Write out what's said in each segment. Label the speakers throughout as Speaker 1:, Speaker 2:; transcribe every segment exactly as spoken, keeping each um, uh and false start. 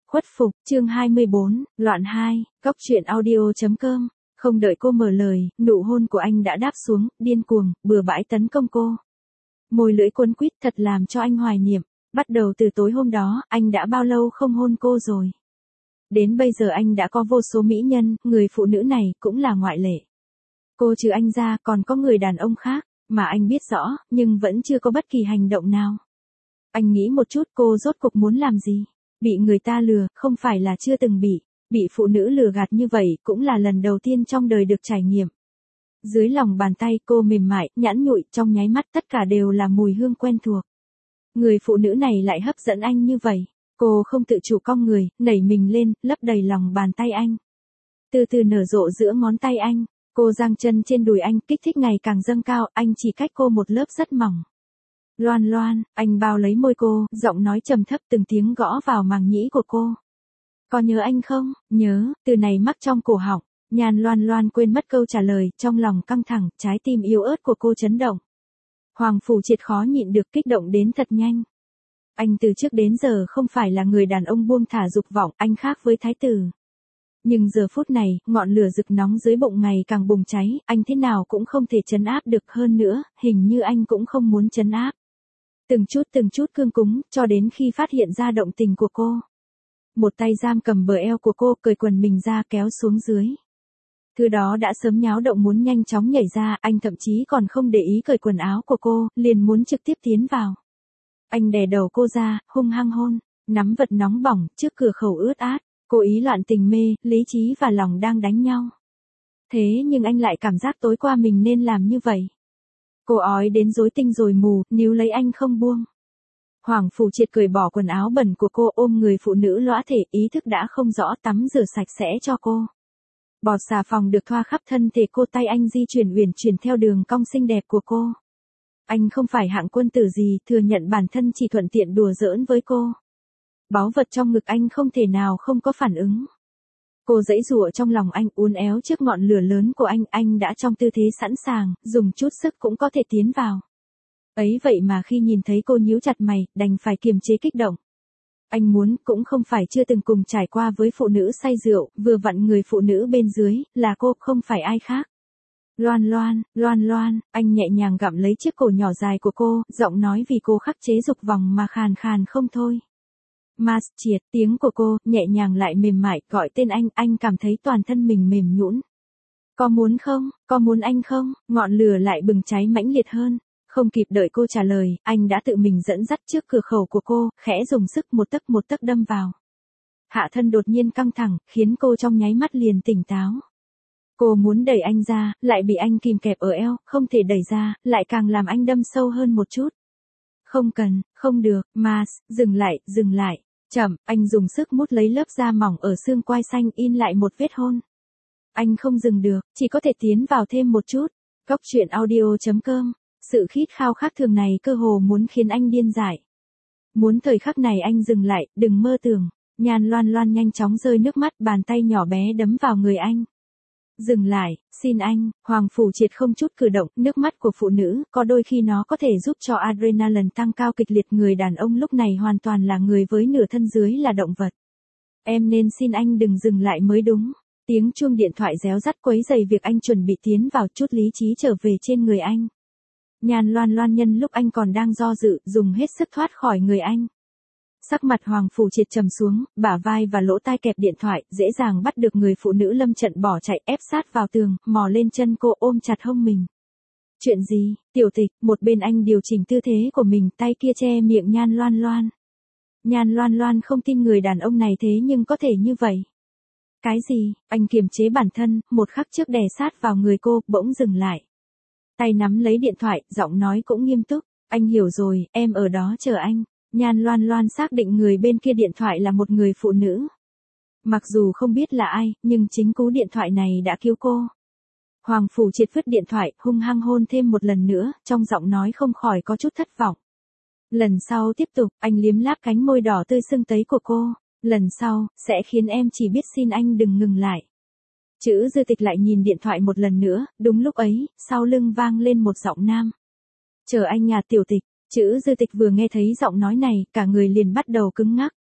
Speaker 1: Khuất phục, chương hai mươi bốn, loạn hai, góc truyện audio.com. Không đợi cô mở lời, nụ hôn của anh đã đáp xuống, điên cuồng, bừa bãi tấn công cô. Môi lưỡi cuốn quýt thật làm cho anh hoài niệm. Bắt đầu từ tối hôm đó, anh đã bao lâu không hôn cô rồi. Đến bây giờ anh đã có vô số mỹ nhân, người phụ nữ này cũng là ngoại lệ. Cô trừ anh ra còn có người đàn ông khác, mà anh biết rõ, nhưng vẫn chưa có bất kỳ hành động nào. Anh nghĩ một chút cô rốt cuộc muốn làm gì? Bị người ta lừa, không phải là chưa từng bị. Bị phụ nữ lừa gạt như vậy cũng là lần đầu tiên trong đời được trải nghiệm. Dưới lòng bàn tay cô mềm mại, nhẵn nhụi, trong nháy mắt tất cả đều là mùi hương quen thuộc. Người phụ nữ này lại hấp dẫn anh như vậy. Cô không tự chủ cong người, nảy mình lên, lấp đầy lòng bàn tay anh. Từ từ nở rộ giữa ngón tay anh. Cô giang chân trên đùi anh, kích thích ngày càng dâng cao, anh chỉ cách cô một lớp rất mỏng. Loan Loan, anh bao lấy môi cô, giọng nói trầm thấp từng tiếng gõ vào màng nhĩ của cô. Có nhớ anh không? Nhớ, từ này mắc trong cổ họng. Nhan Loan Loan quên mất câu trả lời, trong lòng căng thẳng, trái tim yếu ớt của cô chấn động. Hoàng Phủ Triệt khó nhịn được, kích động đến thật nhanh. Anh từ trước đến giờ không phải là người đàn ông buông thả dục vọng, anh khác với thái tử. Nhưng giờ phút này, ngọn lửa rực nóng dưới bụng ngày càng bùng cháy, anh thế nào cũng không thể trấn áp được, hơn nữa, hình như anh cũng không muốn trấn áp. Từng chút từng chút cương cứng, cho đến khi phát hiện ra động tình của cô. Một tay giam cầm bờ eo của cô, cởi quần mình ra kéo xuống dưới. Thứ đó đã sớm nháo động muốn nhanh chóng nhảy ra, anh thậm chí còn không để ý cởi quần áo của cô, liền muốn trực tiếp tiến vào. Anh đè đầu cô ra, hung hăng hôn, nắm vật nóng bỏng, trước cửa khẩu ướt át, cố ý loạn tình mê, lý trí và lòng đang đánh nhau. Thế nhưng anh lại cảm giác tối qua mình nên làm như vậy. Cô ói đến rối tinh rồi mù, níu lấy anh không buông. Hoàng Phủ Triệt cởi bỏ quần áo bẩn của cô, ôm người phụ nữ lõa thể, ý thức đã không rõ, tắm rửa sạch sẽ cho cô. Bọt xà phòng được thoa khắp thân thể cô, tay anh di chuyển uyển chuyển theo đường cong xinh đẹp của cô. Anh không phải hạng quân tử gì, thừa nhận bản thân chỉ thuận tiện đùa giỡn với cô. Báu vật trong ngực anh không thể nào không có phản ứng. Cô giãy giụa trong lòng anh, uốn éo trước ngọn lửa lớn của anh, anh đã trong tư thế sẵn sàng, dùng chút sức cũng có thể tiến vào. Ấy vậy mà khi nhìn thấy cô nhíu chặt mày, đành phải kiềm chế kích động. Anh muốn, cũng không phải chưa từng cùng trải qua với phụ nữ say rượu, vừa vặn người phụ nữ bên dưới, là cô, không phải ai khác. Loan Loan, Loan Loan, anh nhẹ nhàng gặm lấy chiếc cổ nhỏ dài của cô, giọng nói vì cô khắc chế dục vọng mà khàn khàn không thôi. Mas Triệt, tiếng của cô, nhẹ nhàng lại mềm mại, gọi tên anh, anh cảm thấy toàn thân mình mềm nhũn. Có muốn không, có muốn anh không, ngọn lửa lại bừng cháy mãnh liệt hơn. Không kịp đợi cô trả lời, anh đã tự mình dẫn dắt trước cửa khẩu của cô, khẽ dùng sức một tấc một tấc đâm vào. Hạ thân đột nhiên căng thẳng, khiến cô trong nháy mắt liền tỉnh táo. Cô muốn đẩy anh ra, lại bị anh kìm kẹp ở eo, không thể đẩy ra, lại càng làm anh đâm sâu hơn một chút. Không cần, không được, Mas, dừng lại, dừng lại. Chậm, anh dùng sức mút lấy lớp da mỏng ở xương quai xanh, in lại một vết hôn. Anh không dừng được, chỉ có thể tiến vào thêm một chút. Góc truyện audio.com. Sự khít khao khác thường này cơ hồ muốn khiến anh điên dại. Muốn thời khắc này anh dừng lại, đừng mơ tưởng. Nhan Loan Loan nhanh chóng rơi nước mắt, bàn tay nhỏ bé đấm vào người anh. Dừng lại, xin anh. Hoàng Phủ Triệt không chút cử động, nước mắt của phụ nữ, có đôi khi nó có thể giúp cho adrenaline tăng cao kịch liệt, người đàn ông lúc này hoàn toàn là người với nửa thân dưới là động vật. Em nên xin anh đừng dừng lại mới đúng. Tiếng chuông điện thoại réo rắt quấy rầy việc anh chuẩn bị tiến vào, chút lý trí trở về trên người anh. Nhan Loan Loan nhân lúc anh còn đang do dự, dùng hết sức thoát khỏi người anh. Sắc mặt Hoàng Phủ Triệt trầm xuống, bả vai và lỗ tai kẹp điện thoại, dễ dàng bắt được người phụ nữ lâm trận bỏ chạy, ép sát vào tường, mò lên chân cô, ôm chặt hông mình. Chuyện gì, Tiểu Tịch? Một bên anh điều chỉnh tư thế của mình, tay kia che miệng Nhan Loan Loan. Nhan Loan Loan không tin người đàn ông này thế nhưng có thể như vậy. Cái gì? Anh kiềm chế bản thân, một khắc trước đè sát vào người cô, bỗng dừng lại. Tay nắm lấy điện thoại, giọng nói cũng nghiêm túc. Anh hiểu rồi, em ở đó chờ anh. Nhan Loan Loan xác định người bên kia điện thoại là một người phụ nữ. Mặc dù không biết là ai, nhưng chính cú điện thoại này đã cứu cô. Hoàng Phủ Triệt vứt điện thoại, hung hăng hôn thêm một lần nữa, trong giọng nói không khỏi có chút thất vọng. Lần sau tiếp tục, anh liếm láp cánh môi đỏ tươi sưng tấy của cô. Lần sau, sẽ khiến em chỉ biết xin anh đừng ngừng lại. Chữ Dư Tịch lại nhìn điện thoại một lần nữa, đúng lúc ấy, sau lưng vang lên một giọng nam. Chờ anh nhà Tiểu Tịch. Chữ Dư Tịch vừa nghe thấy giọng nói này, cả người liền bắt đầu cứng ngắc.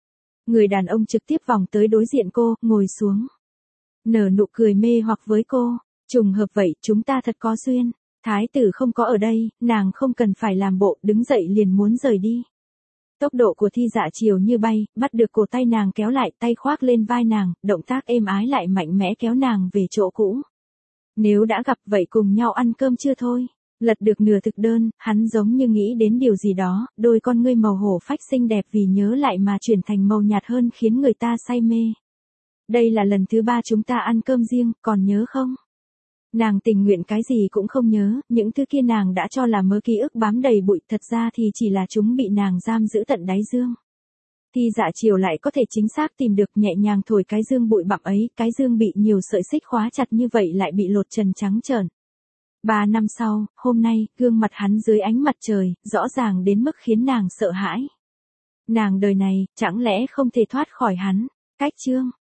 Speaker 1: Người đàn ông trực tiếp vòng tới đối diện cô, ngồi xuống. Nở nụ cười mê hoặc với cô. Trùng hợp vậy, chúng ta thật có duyên. Thái tử không có ở đây, nàng không cần phải làm bộ, đứng dậy liền muốn rời đi. Tốc độ của Thi Dạ Chiều như bay, bắt được cổ tay nàng kéo lại, tay khoác lên vai nàng, động tác êm ái lại mạnh mẽ kéo nàng về chỗ cũ. Nếu đã gặp vậy cùng nhau ăn cơm chưa thôi. Lật được nửa thực đơn, hắn giống như nghĩ đến điều gì đó, đôi con ngươi màu hổ phách xinh đẹp vì nhớ lại mà chuyển thành màu nhạt hơn khiến người ta say mê. Đây là lần thứ ba chúng ta ăn cơm riêng, còn nhớ không? Nàng tình nguyện cái gì cũng không nhớ, những thứ kia nàng đã cho là mớ ký ức bám đầy bụi, thật ra thì chỉ là chúng bị nàng giam giữ tận đáy dương. Thi Dạ Chiều lại có thể chính xác tìm được, nhẹ nhàng thổi cái dương bụi bặm ấy, cái dương bị nhiều sợi xích khóa chặt như vậy lại bị lột trần trắng trợn. Ba năm sau, hôm nay, gương mặt hắn dưới ánh mặt trời, rõ ràng đến mức khiến nàng sợ hãi. Nàng đời này, chẳng lẽ không thể thoát khỏi hắn? Cách chương